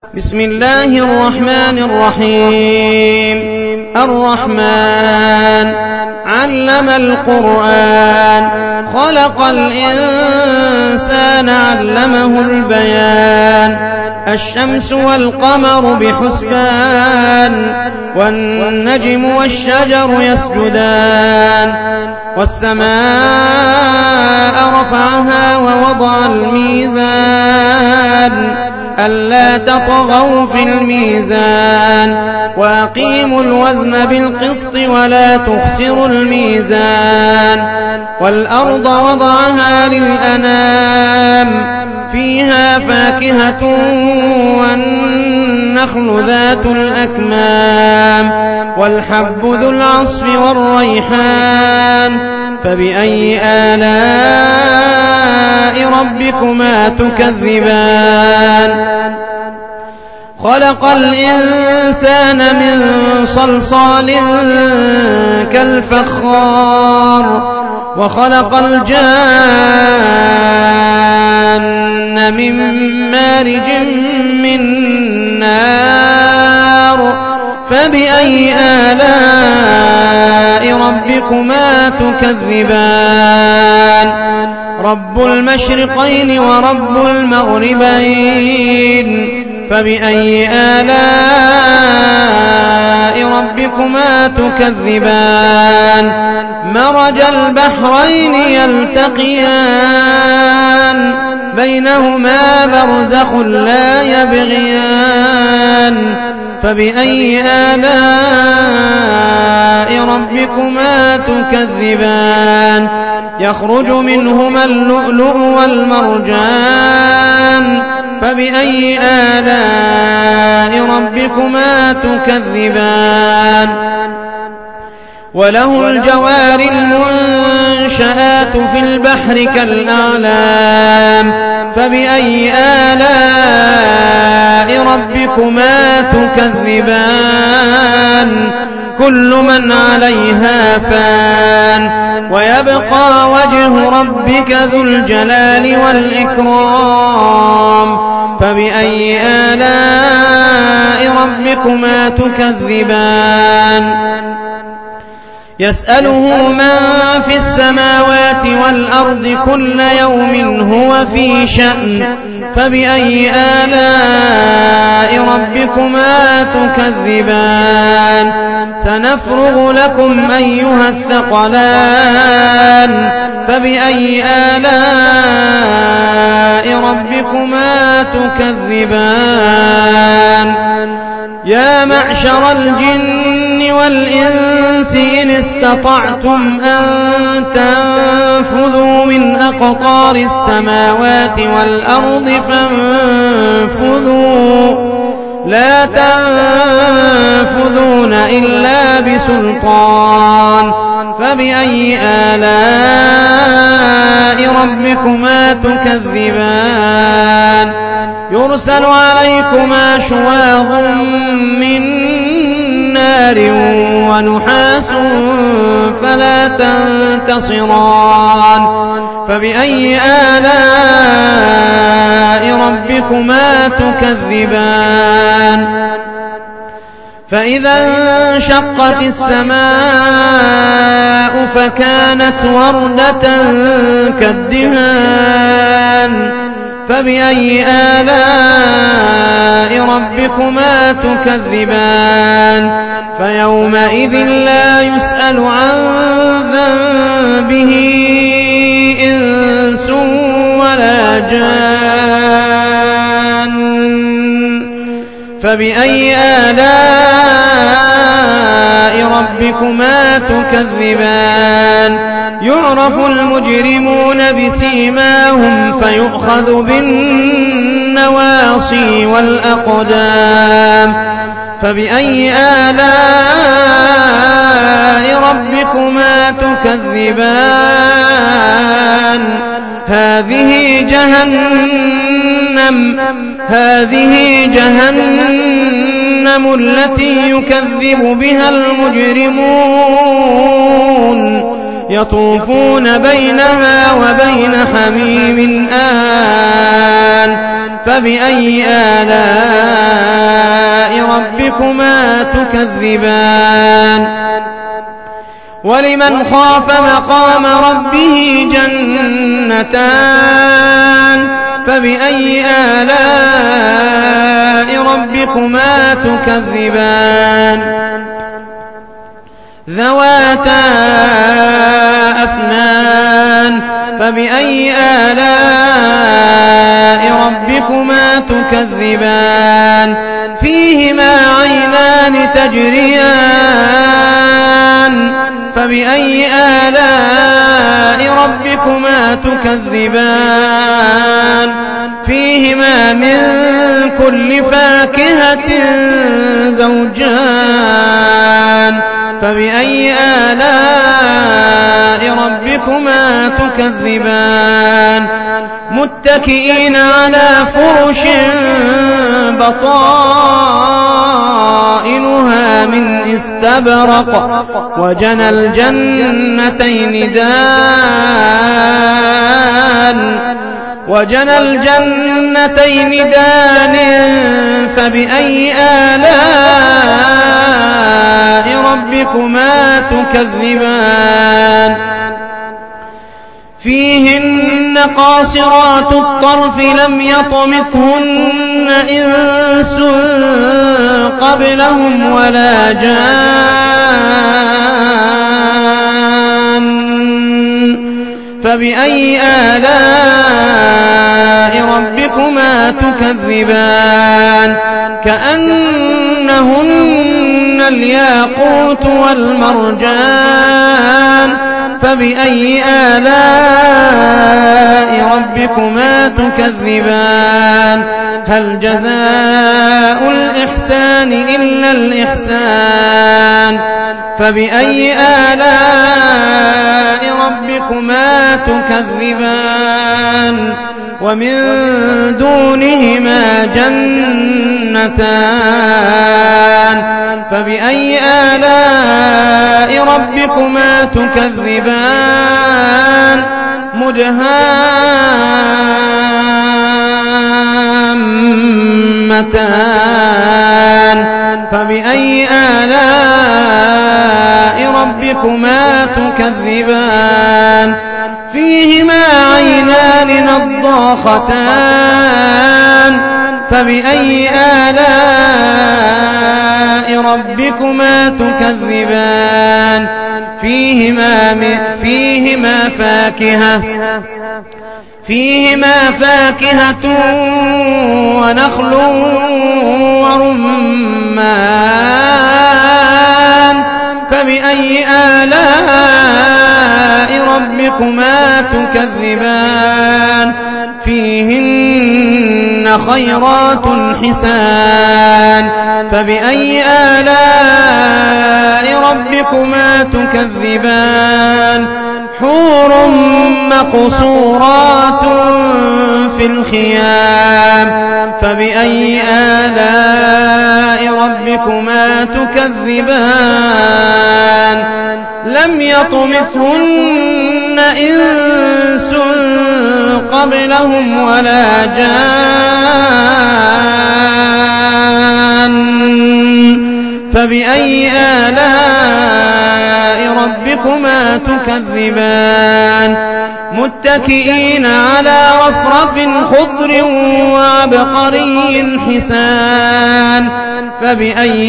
بسم الله الرحمن الرحيم. الرحمن علم القرآن، خلق الإنسان علمه البيان. الشمس والقمر بحسبان، والنجم والشجر يسجدان. والسماء رفعها ووضع الميزان ألا تطغوا في الميزان، وأقيموا الوزن بالقسط ولا تخسروا الميزان. والأرض وضعها للأنام، فيها فاكهة والنخل ذات الأكمام، والحب ذو العصف والريحان. فبأي آلاء ربكما تكذبان؟ خلق الإنسان من صلصال كالفخار، وخلق الجان من مارج من نار. فبأي آلاء ربكما تكذبان؟ رب المشرقين ورب المغربين. فبأي آلاء ربكما تكذبان؟ مرج البحرين يلتقيان، بينهما برزخ لا يبغيان. فبأي آلاء ربكما تكذبان؟ يخرج منهما اللؤلؤ والمرجان. فبأي آلاء ربكما تكذبان؟ وله الجوار المنشآت في البحر كالأعلام. فبأي آلاء ربكما تكذبان؟ كل من عليها فان، ويبقى وجه ربك ذو الجلال والإكرام. فبأي آلاء ربكما تكذبان؟ يسأله من في السماوات والأرض كل يوم هو في شأن. فبأي آلاء ربكما تكذبان؟ سنفرغ لكم أيها الثقلان. فبأي آلاء ربكما تكذبان؟ يا معشر الجن والإنس إن استطعتم أن تنفذوا من أقطار السماوات والأرض فانفذوا، لا تنفذون إلا بسلطان. فبأي آلاء ربكما تكذبان؟ يرسل عليكما شواظ من نار ونحاس فلا تنتصران. فبأي آلاء ربكما تكذبان؟ فإذا انشقت السماء فكانت وردة كالدهان. فبأي آلاء ربكما تكذبان؟ فيومئذ لا يسأل عن ذنبه إنس ولا جان. فبأي آلاء ربكما تكذبان؟ يعرف المجرمون بسيماهم فيؤخذ بالنواصي والأقدام. فبأي آلاء ربكما تكذبان؟ هذه جهنم التي يكذب بها المجرمون، يطوفون بينها وبين حميم آن. فبأي آلاء ربكما تكذبان ولمن خاف مقام ربه جنتان فبأي آلاء ربكما تكذبان ذواتا أفنان فبأي آلاء ربكما تكذبان فيهما عينان تجريان فبأي آلاء ربكما تكذبان فيهما من كل فاكهة زوجان فبأي آلاء ربكما تكذبان متكئين على فرش بطائنها من استبرق وجنى الجنتين دان فبأي آلاء ربكما تكذبان فيهن قاصرات الطرف لم يطمثهن إنس قبلهم ولا جان فبأي آلاء ربكما تكذبان كأنهن الياقوت والمرجان فبأي آلاء ربكما تكذبان هل جزاء الإحسان إلا الإحسان فبأي آلاء ربكما تكذبان ومن دونهما جنتان فبأي آلاء ربكما تكذبان مدهامتان فبأي آلاء ربكما تكذبان فيهما عينان نضاختان فبأي آلاء ربكما تكذبان فيهما فاكهة ونخل ورمان فبأي آلاء ربكما تكذبان فيهن خيرات حسان فبأي آلاء ربكما تكذبان حور مقصورات في الخيام فبأي آلاء ربكما تكذبان لم يطمثهن إنس قبلهم ولا جان فبأي آلاء ربكما تكذبان متكئين على رفرف خضر وعبقري حسان فبأي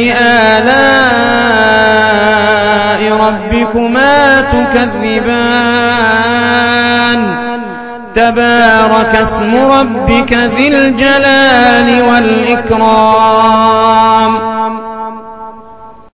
آلاء ربكما تكذبان تبارك اسم ربك ذي الجلال والإكرام